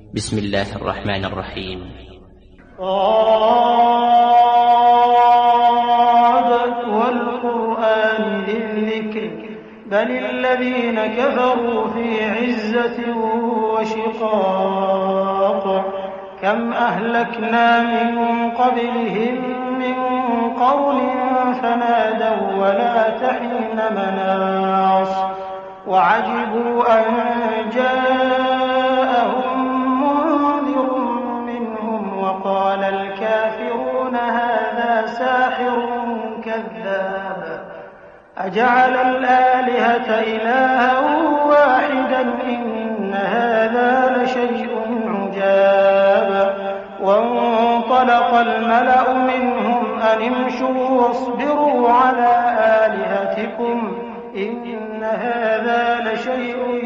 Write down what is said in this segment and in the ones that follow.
بسم الله الرحمن الرحيم. والقرآن ذي الذكر بل الذين كفروا في عزة وشقاق كم أهلكنا من قبلهم من قرن فنادوا ولا تحين مناص وعجبوا أن جاءهم منذر منهم وقال الكافرون هذا ساحر كذاب أجعل الآلهة إلها واحدا إن هذا لشيء عجاب وانطلق الملأ منهم أن امشوا واصبروا على آلهتكم إن هذا لشيء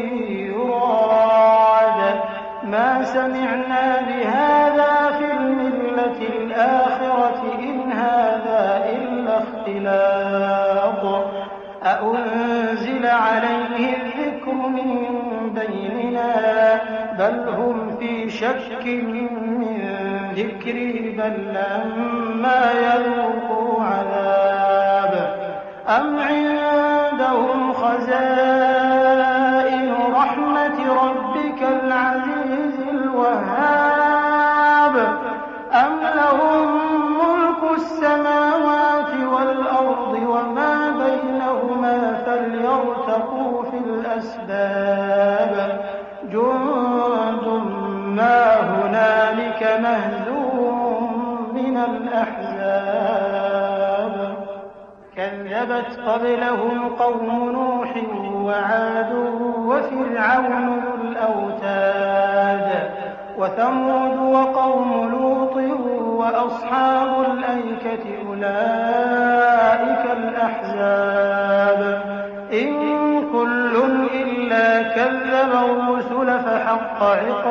يراد ما سمعنا بهذا في الملة الآخرة إن هذا إلا اختلاق أأنزل عليه الذكر من بيننا بل هم في شك من ذكري بل لما يذوقوا عذاب أم عندهم خزائن رحمة ربك العزيز الوهاب أم لهم ملك السماوات والأرض وما بينهما فليرتقوا في الأسباب جند ما هنالك مهزوم من الأحزاب كذبت قبلهم قوم نوح وعاد وفرعون ذو الأوتاد وثمود وقوم لوط وأصحاب الأيكة أولئك الأحزاب إن كل إلا كذب الرسل فحق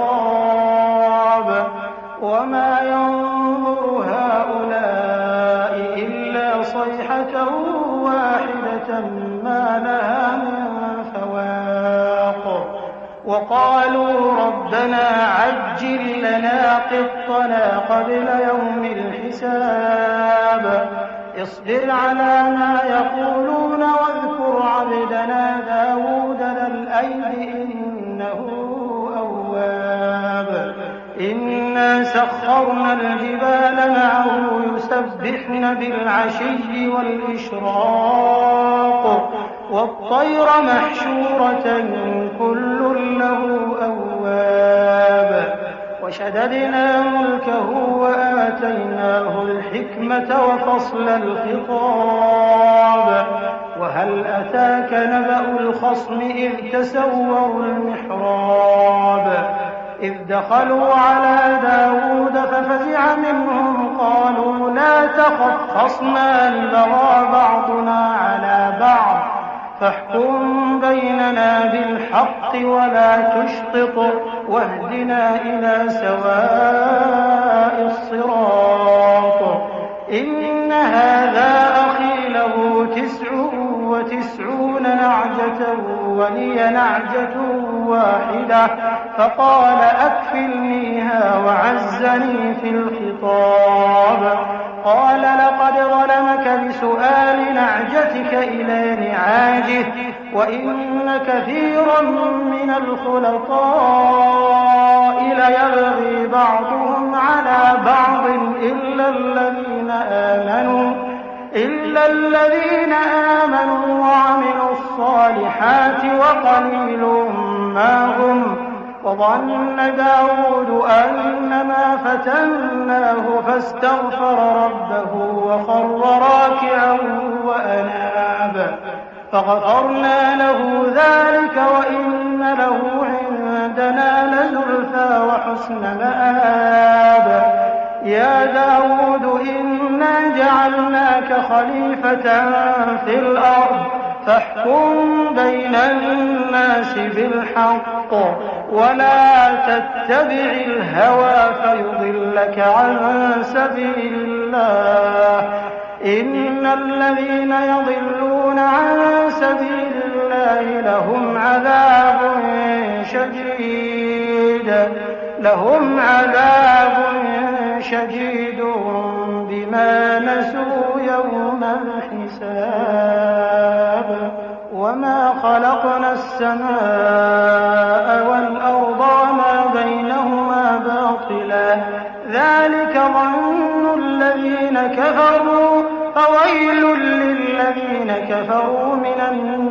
عقاب وما ينظر هؤلاء إلا صيحة واحدة ما لها من فواق وقالوا ربنا عجل لنا قطنا قبل يوم الحساب اصبر على ما يقولون واذكر عبدنا داود ذا الأيد إنه أواب إنا سخرنا الجبال معه يسبحن بالعشي والإشراق والطير محشورة كل له أواب وشددنا ملكه وآتيناه الحكمة وفصل الخطاب وهل أتاك نبأ الخصم إذ تسوروا المحراب إذ دخلوا على داود ففزع منهم قالوا لا تخف خصمان بغى بعضنا على بعض فاحكم بيننا بالحق ولا تشطط واهدنا إلى سواء الصراط إن هذا أخي له 99 نعجة ولي نعجة واحدة فقال أكفلنيها وعزني في الخطاب قال لقد ظلمك بسؤال نعجتك إلى نعاجه وإن كثيرا من الخلطاء ليبغي بعضهم على بعض إلا الذين آمنوا وعملوا الصالحات وقليل ما هم وظن داود أنما فتناه فاستغفر ربه وخر راكعا وأناب فغفرنا له ذلك وإن له عندنا لزلفى وحسن مآب يا داود إنا جعلناك خليفة في الأرض فاحكم بين الناس بالحق ولا تتبع الهوى فيضلك عن سبيل الله إن الذين يضلون عن سبيل الله لهم عذاب شديد لهم عذاب شديد بما نسوا يوم الحساب وما خلقنا السماء والأرض وما بينهما باطلا ذلك ظن الذين كفروا فويل للذين كفروا من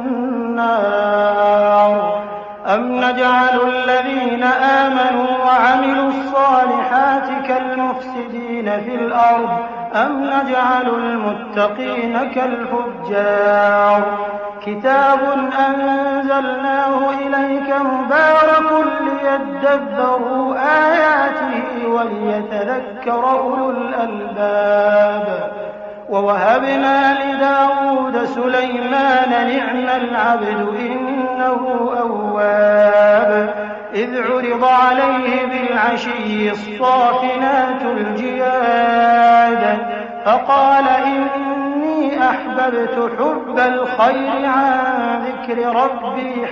النار أم نجعل الذين آمنوا وعملوا الصالحات كالمفسدين في الأرض أم نجعل المتقين كالفجار كتاب أنزلناه إليك مبارك ليدبروا آياته وليتذكر أولو الألباب ووهبنا لداود سليمان نعم العبد إنه أواب إذ عرض عليه بالعشي الصافنات الجياد فقال إني أحببت حب الخير عن ذكر ربي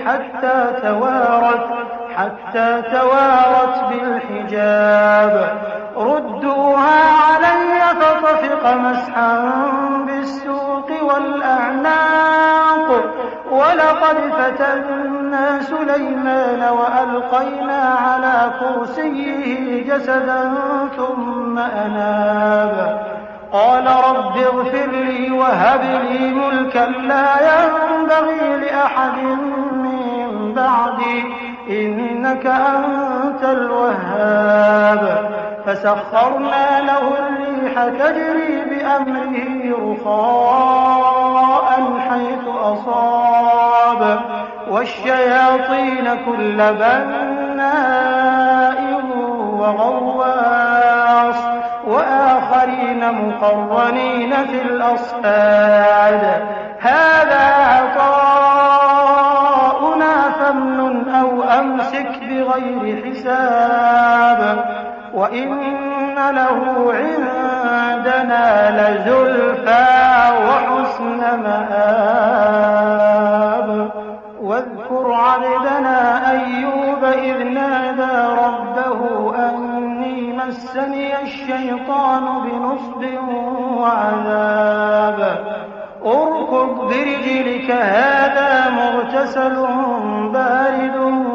حتى توارت بالحجاب ردوها علي فطفق مسحا بالسوق والأعناق ولقد فتنا سليمان وألقينا على كرسيه جسدا ثم أناب قال رب اغفر لي وهب لي ملكا لا ينبغي لأحد من بعدي إنك أنت الوهاب فسخرنا له الريح تجري بأمره رخاء حيث أصاب والشياطين كل بناء وغواص وآخرين مقرنين في الأصفاد هذا عطاؤنا فامنن أو أمسك بغير حساب وإن له عندنا لزلفى وحسن مآب واذكر عبدنا أيوب إذ نادى ربه أني مسني الشيطان بنصب وعذاب اركض برجلك هذا مغتسل بارد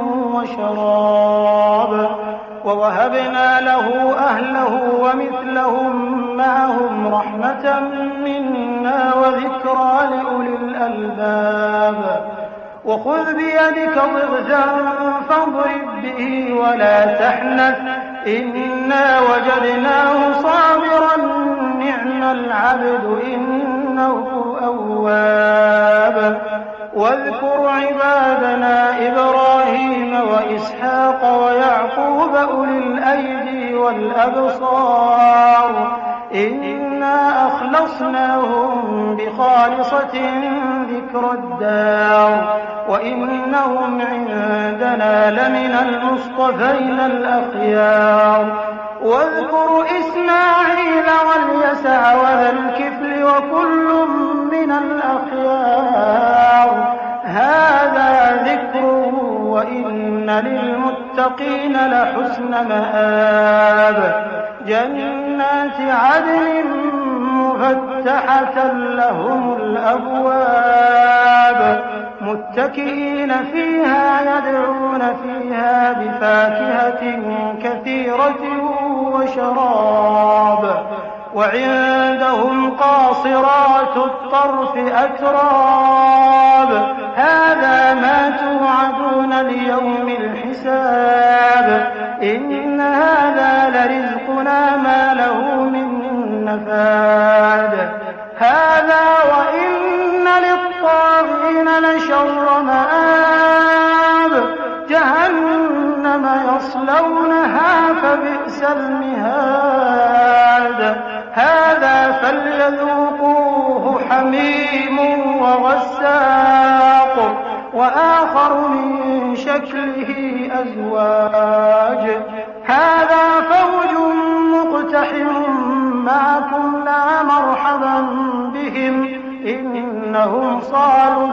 وشراب ووهبنا له أهله ومثلهم معهم رحمة منا وذكرى لأولي الألباب وخذ بيدك ضغثا فاضرب به ولا تحنث إنا وجدناه صابرا نعم العبد إنه أواب واذكر عبادنا إبراهيم وإسحاق ويعقوب أولي الأيدي والأبصار إنا أخلصناهم بخالصة ذكر الدار وإنهم عندنا لمن المصطفين الأخيار واذكر إسماعيل واليسع وذا الكفل وكل من الأخيار هذا ذكر وإن للمتقين لحسن مآب جنات عدن مفتحة لهم الأبواب متكئين فيها يدعون فيها بفاكهة كثيرة وشراب وعندهم قاصرات الطرف أتراب هذا ما توعدون ليوم الحساب إن هذا لرزقنا ما له من نفاد هذا وإن للطاغين لشر مآب جهنم يصلونها فبئس المهاد هذا فليذوقوه حميم وغساق وآخر من شكله أزواج هذا فوج مقتحم معكم لا مرحبا بهم إنهم صالوا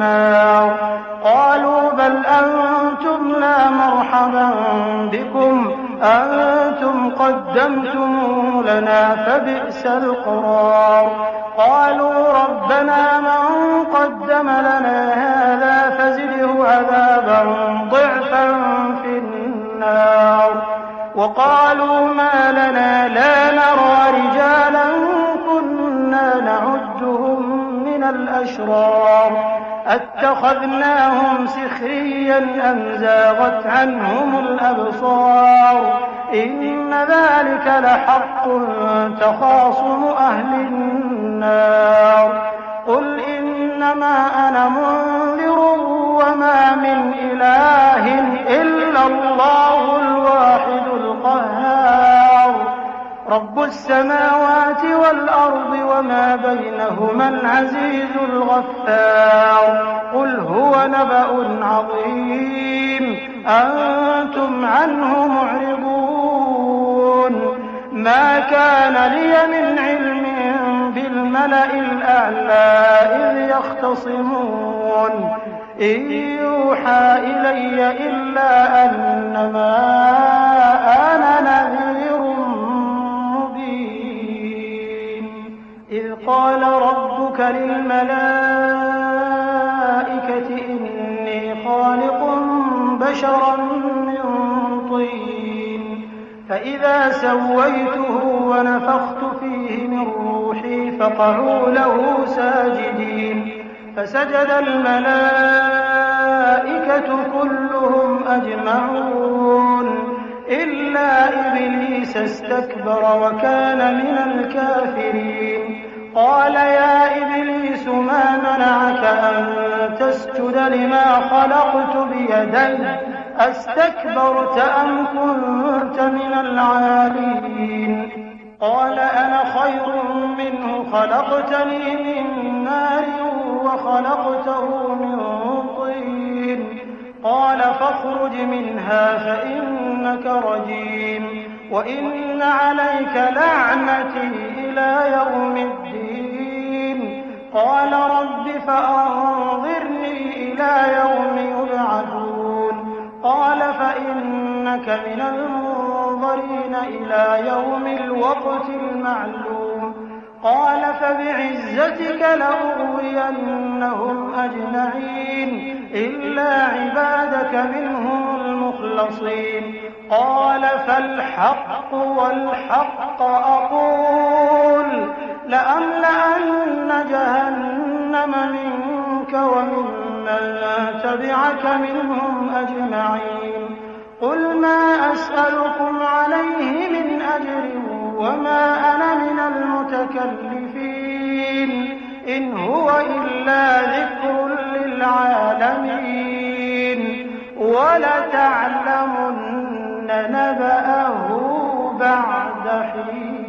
النار قالوا بل أنتم لا مرحبا بكم أنتم قدمتموه لنا فبئس القرار. قالوا ربنا من قدم لنا هذا فزده عذابا ضعفا في النار. وقالوا ما لنا لا نرى رجالا كنا نعدهم من الأشرار أتخذناهم سخريا أم زاغت عنهم الأبصار إن ذلك لحق تخاصم أهل النار. قل إنما أنا منذر وما من إله إلا الله الواحد القهار رب السماوات والأرض وما بينهما العزيز الغفار. قل هو نبأ عظيم أنتم عنه معرضون. ما كان لي من علم بالملأ الأعلى إذ يختصمون إن يوحى إلي إلا أنما أنا نذير مبين. إذ قال ربك للملائكة إني خالق بشرا من طين فإذا سويته ونفخت فيه من روحي فقعوا له ساجدين. فسجد الملائكة كلهم أجمعون إلا إبليس استكبر وكان من الكافرين. قال يا إبليس ما منعك أن تسجد لما خلقت بيدي أستكبرت أم كنت من العالين؟ قال أنا خير منه خلقتني من نار وخلقته من طين. قال فاخرج منها فإنك رجيم وإن عليك لعنتي إلى يوم الدين. قال رب فأنظرني إلى يوم يبعثون. قال فإنك من المنظرين إلى يوم الوقت المعلوم. قال فبعزتك لأغوينهم أجمعين إلا عبادك منهم المخلصين. قال فالحق والحق أقول لأملأن جهنم منك وممن تبعك منهم أجمعين. قل ما أسألكم عليه من أجر وما أنا من المتكلفين إن هو إلا ذكر للعالمين ولتعلمن نبأه بعد حين.